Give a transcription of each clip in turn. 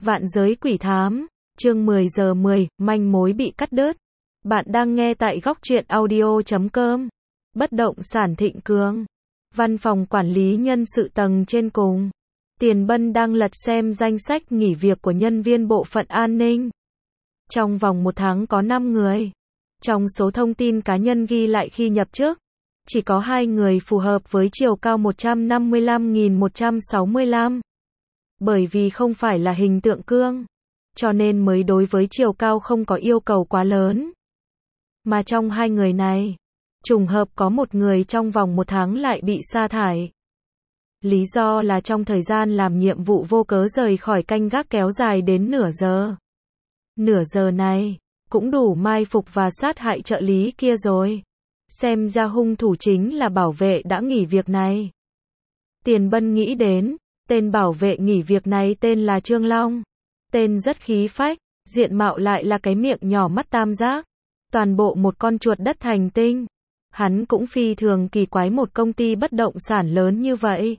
Vạn giới quỷ thám, chương 10 giờ 10, manh mối bị cắt đứt. Bạn đang nghe tại góc truyện audio.com. Bất động sản Thịnh Cường. Văn phòng quản lý nhân sự tầng trên cùng. Tiền Bân đang lật xem danh sách nghỉ việc của nhân viên bộ phận an ninh. Trong vòng 1 tháng có 5 người. Trong số thông tin cá nhân ghi lại khi nhập chức, chỉ có 2 người phù hợp với chiều cao 155.165. Bởi vì không phải là hình tượng cương, cho nên mới đối với chiều cao không có yêu cầu quá lớn. Mà trong 2 người này, trùng hợp có một người trong vòng 1 tháng lại bị sa thải. Lý do là trong thời gian làm nhiệm vụ vô cớ rời khỏi canh gác kéo dài đến nửa giờ. Nửa giờ này, cũng đủ mai phục và sát hại trợ lý kia rồi. Xem ra hung thủ chính là bảo vệ đã nghỉ việc này. Tiền Bân nghĩ đến, tên bảo vệ nghỉ việc này tên là Trương Long. Tên rất khí phách, diện mạo lại là cái miệng nhỏ mắt tam giác. Toàn bộ một con chuột đất hành tinh. Hắn cũng phi thường kỳ quái một công ty bất động sản lớn như vậy.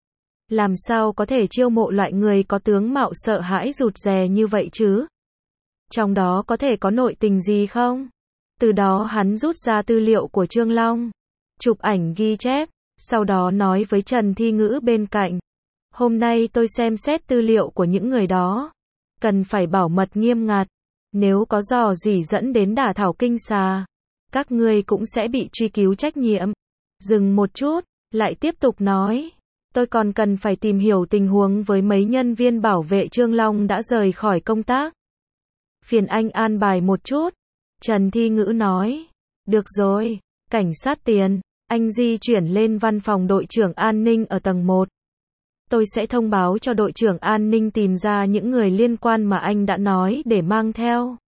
Làm sao có thể chiêu mộ loại người có tướng mạo sợ hãi rụt rè như vậy chứ? Trong đó có thể có nội tình gì không? Từ đó hắn rút ra tư liệu của Trương Long, chụp ảnh ghi chép, sau đó nói với Trần Thi Ngữ bên cạnh. Hôm nay tôi xem xét tư liệu của những người đó. Cần phải bảo mật nghiêm ngặt. Nếu có dò dỉ dẫn đến đả thảo kinh xà, các ngươi cũng sẽ bị truy cứu trách nhiệm. Dừng một chút, lại tiếp tục nói. Tôi còn cần phải tìm hiểu tình huống với mấy nhân viên bảo vệ Trương Long đã rời khỏi công tác. Phiền anh an bài một chút. Trần Thi Ngữ nói. Được rồi, cảnh sát Tiền, anh di chuyển lên văn phòng đội trưởng an ninh ở tầng 1. Tôi sẽ thông báo cho đội trưởng an ninh tìm ra những người liên quan mà anh đã nói để mang theo.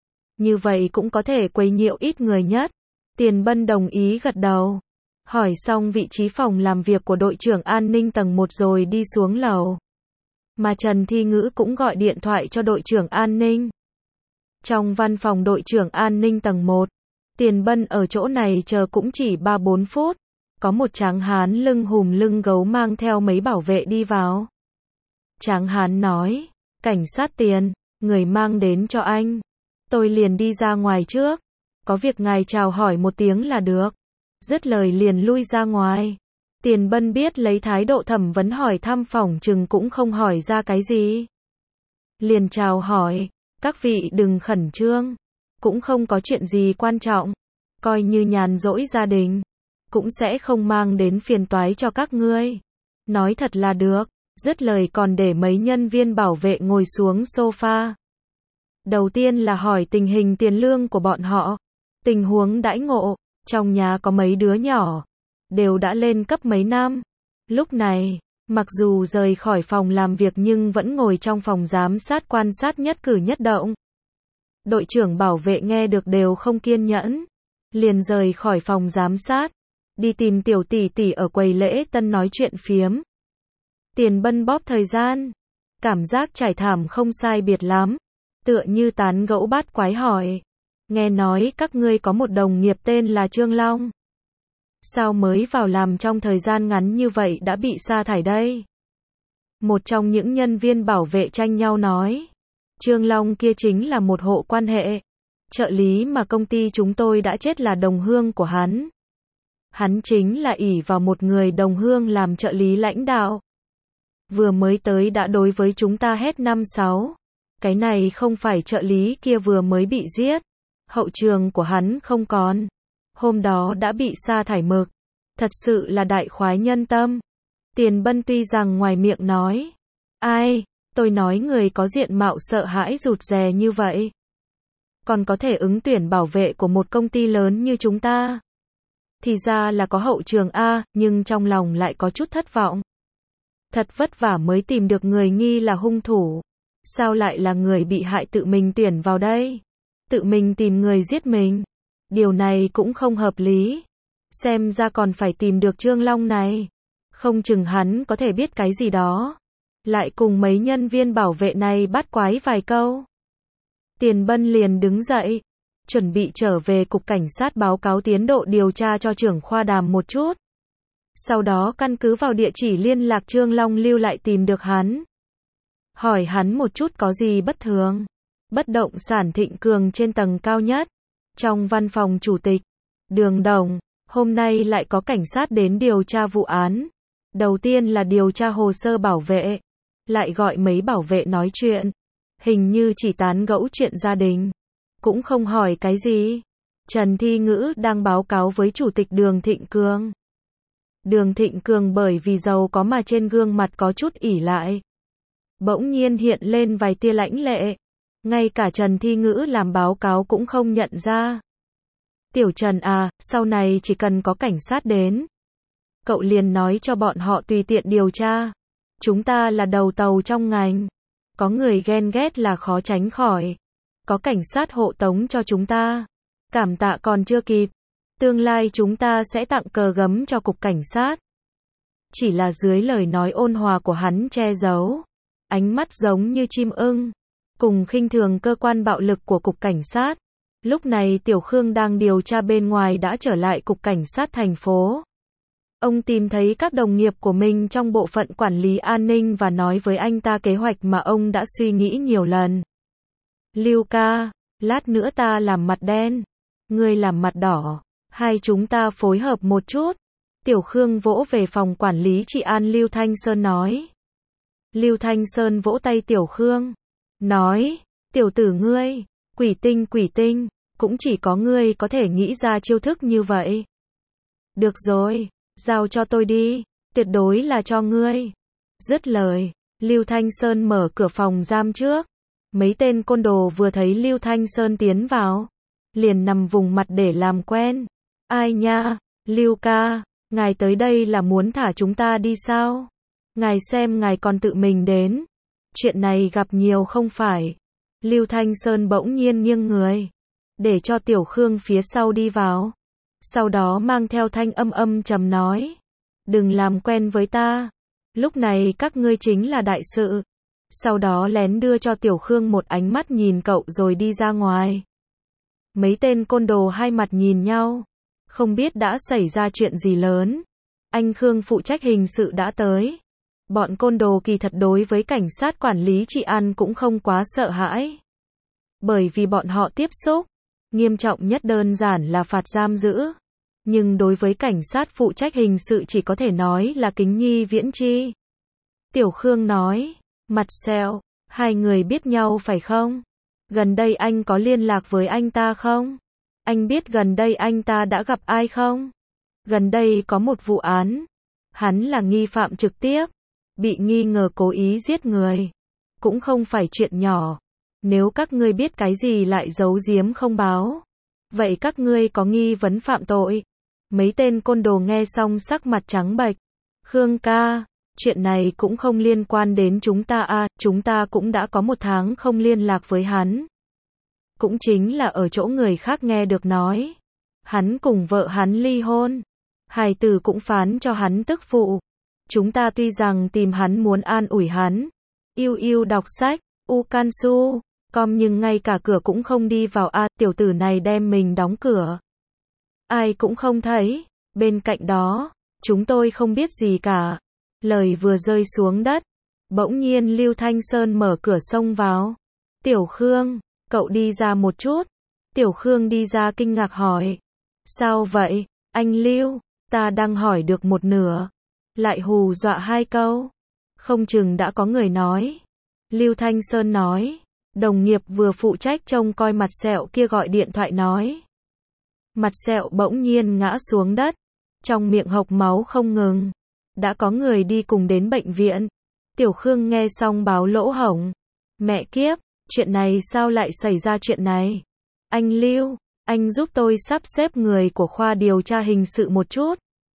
Như vậy cũng có thể quấy nhiễu ít người nhất. Tiền Bân đồng ý gật đầu. Hỏi xong vị trí phòng làm việc của đội trưởng an ninh tầng 1 rồi đi xuống lầu. Mà Trần Thi Ngữ cũng gọi điện thoại cho đội trưởng an ninh. Trong văn phòng đội trưởng an ninh tầng 1, Tiền Bân ở chỗ này chờ cũng chỉ 3-4 phút. Có một tráng hán lưng hùm lưng gấu mang theo mấy bảo vệ đi vào. Tráng hán nói, cảnh sát Tiền, người mang đến cho anh. Tôi liền đi ra ngoài trước. Có việc ngài chào hỏi một tiếng là được. Dứt lời liền lui ra ngoài. Tiền Bân biết lấy thái độ thẩm vấn hỏi thăm phỏng chừng cũng không hỏi ra cái gì. Liền chào hỏi, các vị đừng khẩn trương. Cũng không có chuyện gì quan trọng. Coi như nhàn rỗi gia đình. Cũng sẽ không mang đến phiền toái cho các ngươi. Nói thật là được. Dứt lời còn để mấy nhân viên bảo vệ ngồi xuống sofa. Đầu tiên là hỏi tình hình tiền lương của bọn họ. Tình huống đãi ngộ. Trong nhà có mấy đứa nhỏ. Đều đã lên cấp mấy năm. Lúc này, mặc dù rời khỏi phòng làm việc nhưng vẫn ngồi trong phòng giám sát quan sát nhất cử nhất động. Đội trưởng bảo vệ nghe được đều không kiên nhẫn. Liền rời khỏi phòng giám sát. Đi tìm tiểu tỷ tỷ ở quầy lễ tân nói chuyện phiếm. Tiền Bân bóp thời gian. Cảm giác trải thảm không sai biệt lắm. Tựa như tán gẫu bát quái hỏi. Nghe nói các ngươi có một đồng nghiệp tên là Trương Long. Sao mới vào làm trong thời gian ngắn như vậy đã bị sa thải đây? Một trong những nhân viên bảo vệ tranh nhau nói. Trương Long kia chính là một hộ quan hệ. Trợ lý mà công ty chúng tôi đã chết là đồng hương của hắn. Hắn chính là ỷ vào một người đồng hương làm trợ lý lãnh đạo. Vừa mới tới đã đối với chúng ta hét 5-6. Cái này không phải trợ lý kia vừa mới bị giết. Hậu trường của hắn không còn. Hôm đó đã bị sa thải mực. Thật sự là đại khoái nhân tâm. Tiền Bân tuy rằng ngoài miệng nói. Ai, tôi nói người có diện mạo sợ hãi rụt rè như vậy. Còn có thể ứng tuyển bảo vệ của một công ty lớn như chúng ta. Thì ra là có hậu trường A, nhưng trong lòng lại có chút thất vọng. Thật vất vả mới tìm được người nghi là hung thủ. Sao lại là người bị hại tự mình tuyển vào đây? Tự mình tìm người giết mình. Điều này cũng không hợp lý. Xem ra còn phải tìm được Trương Long này. Không chừng hắn có thể biết cái gì đó. Lại cùng mấy nhân viên bảo vệ này bắt quái vài câu. Tiền Bân liền đứng dậy. Chuẩn bị trở về cục cảnh sát báo cáo tiến độ điều tra cho trưởng khoa Đàm một chút. Sau đó căn cứ vào địa chỉ liên lạc Trương Long lưu lại tìm được hắn. hỏi hắn một chút có gì bất thường. Bất động sản Thịnh Cường trên tầng cao nhất, trong văn phòng chủ tịch. Đường Đồng, hôm nay lại có cảnh sát đến điều tra vụ án. Đầu tiên là điều tra hồ sơ bảo vệ, lại gọi mấy bảo vệ nói chuyện. Hình như chỉ tán gẫu chuyện gia đình, cũng không hỏi cái gì. Trần Thi Ngữ đang báo cáo với chủ tịch Đường Thịnh Cường. Đường Thịnh Cường bởi vì giàu có mà trên gương mặt có chút ỉ lại. Bỗng nhiên hiện lên vài tia lãnh lệ. Ngay cả Trần Thi Ngữ làm báo cáo cũng không nhận ra. Tiểu Trần à, sau này chỉ cần có cảnh sát đến, cậu liền nói cho bọn họ tùy tiện điều tra. Chúng ta là đầu tàu trong ngành. Có người ghen ghét là khó tránh khỏi. Có cảnh sát hộ tống cho chúng ta. Cảm tạ còn chưa kịp. Tương lai chúng ta sẽ tặng cờ gấm cho cục cảnh sát. Chỉ là dưới lời nói ôn hòa của hắn che giấu ánh mắt giống như chim ưng, cùng khinh thường cơ quan bạo lực của cục cảnh sát. Lúc này Tiểu Khương đang điều tra bên ngoài đã trở lại cục cảnh sát thành phố. Ông tìm thấy các đồng nghiệp của mình trong bộ phận quản lý an ninh và nói với anh ta kế hoạch mà ông đã suy nghĩ nhiều lần. Lưu ca, lát nữa ta làm mặt đen, ngươi làm mặt đỏ, hai chúng ta phối hợp một chút. Tiểu Khương vỗ về phòng quản lý trị an Lưu Thanh Sơn nói. Lưu Thanh Sơn vỗ tay Tiểu Khương, nói, tiểu tử ngươi, quỷ tinh, cũng chỉ có ngươi có thể nghĩ ra chiêu thức như vậy. Được rồi, giao cho tôi đi, tuyệt đối là cho ngươi. Dứt lời, Lưu Thanh Sơn mở cửa phòng giam trước. Mấy tên côn đồ vừa thấy Lưu Thanh Sơn tiến vào, liền nằm vùng mặt để làm quen. Ai nha, Lưu ca, ngài tới đây là muốn thả chúng ta đi sao? Ngài xem ngài còn tự mình đến. Chuyện này gặp nhiều không phải. Lưu Thanh Sơn bỗng nhiên nghiêng người, để cho Tiểu Khương phía sau đi vào. Sau đó mang theo thanh âm trầm nói. Đừng làm quen với ta. Lúc này các ngươi chính là đại sự. Sau đó lén đưa cho Tiểu Khương một ánh mắt nhìn cậu rồi đi ra ngoài. Mấy tên côn đồ hai mặt nhìn nhau. Không biết đã xảy ra chuyện gì lớn. Anh Khương phụ trách hình sự đã tới. Bọn côn đồ kỳ thật đối với cảnh sát quản lý trị an cũng không quá sợ hãi. Bởi vì bọn họ tiếp xúc, nghiêm trọng nhất đơn giản là phạt giam giữ. Nhưng đối với cảnh sát phụ trách hình sự chỉ có thể nói là kính nhi viễn chi. Tiểu Khương nói, mặt sẹo, hai người biết nhau phải không? Gần đây anh có liên lạc với anh ta không? Anh biết gần đây anh ta đã gặp ai không? Gần đây có một vụ án. Hắn là nghi phạm trực tiếp, bị nghi ngờ cố ý giết người. Cũng không phải chuyện nhỏ. Nếu các ngươi biết cái gì lại giấu giếm không báo, vậy các ngươi có nghi vấn phạm tội. Mấy tên côn đồ nghe xong sắc mặt trắng bệch. Khương ca, chuyện này cũng không liên quan đến chúng ta à, chúng ta cũng đã có 1 tháng không liên lạc với hắn. Cũng chính là ở chỗ người khác nghe được nói. Hắn cùng vợ hắn ly hôn. Hài tử cũng phán cho hắn tức phụ. Chúng ta tuy rằng tìm hắn muốn an ủi hắn. Yêu đọc sách, Ukansu, nhưng ngay cả cửa cũng không đi vào à, tiểu tử này đem mình đóng cửa. Ai cũng không thấy. Bên cạnh đó, chúng tôi không biết gì cả. Lời vừa rơi xuống đất, bỗng nhiên Lưu Thanh Sơn mở cửa xông vào. Tiểu Khương, cậu đi ra một chút. Tiểu Khương đi ra kinh ngạc hỏi. Sao vậy, anh Lưu, ta đang hỏi được một nửa. Lại hù dọa 2 câu. Không chừng đã có người nói. Lưu Thanh Sơn nói. Đồng nghiệp vừa phụ trách trông coi mặt sẹo kia gọi điện thoại nói. Mặt sẹo bỗng nhiên ngã xuống đất. Trong miệng hộc máu không ngừng. Đã có người đi cùng đến bệnh viện. Tiểu Khương nghe xong báo lỗ hổng. Mẹ kiếp, chuyện này sao lại xảy ra chuyện này? Anh Lưu, anh giúp tôi sắp xếp người của khoa điều tra hình sự một chút.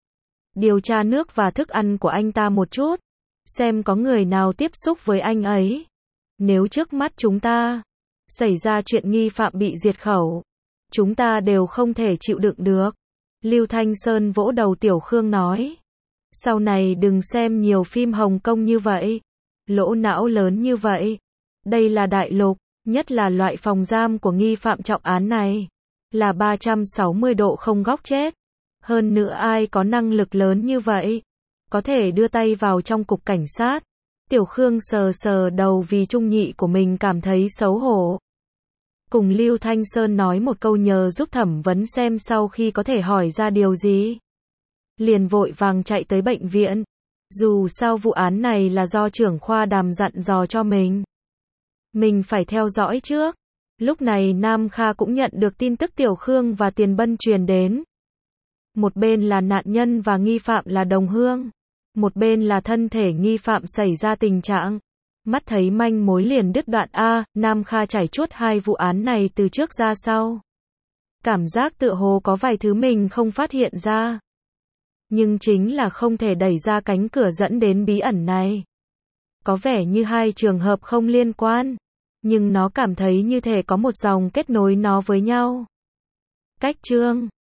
Điều tra nước và thức ăn của anh ta một chút. Xem có người nào tiếp xúc với anh ấy. Nếu trước mắt chúng ta xảy ra chuyện nghi phạm bị diệt khẩu, chúng ta đều không thể chịu đựng được. Lưu Thanh Sơn vỗ đầu Tiểu Khương nói. Sau này đừng xem nhiều phim Hồng Kông như vậy. Lỗ não lớn như vậy. Đây là đại lục, nhất là loại phòng giam của nghi phạm trọng án này. Là 360 độ không góc chết. Hơn nữa ai có năng lực lớn như vậy, có thể đưa tay vào trong cục cảnh sát. Tiểu Khương sờ sờ đầu vì trung nhị của mình cảm thấy xấu hổ. Cùng Lưu Thanh Sơn nói một câu nhờ giúp thẩm vấn xem sau khi có thể hỏi ra điều gì. Liền vội vàng chạy tới bệnh viện. Dù sao vụ án này là do trưởng khoa Đàm dặn dò cho mình. Mình phải theo dõi trước. Lúc này Nam Kha cũng nhận được tin tức Tiểu Khương và Tiền Bân truyền đến. Một bên là nạn nhân và nghi phạm là đồng hương. Một bên là thân thể nghi phạm xảy ra tình trạng. Mắt thấy manh mối liền đứt đoạn Nam Kha trải chuốt hai vụ án này từ trước ra sau. Cảm giác tựa hồ có vài thứ mình không phát hiện ra. Nhưng chính là không thể đẩy ra cánh cửa dẫn đến bí ẩn này. Có vẻ như hai trường hợp không liên quan. Nhưng nó cảm thấy như thể có một dòng kết nối nó với nhau. Cách chương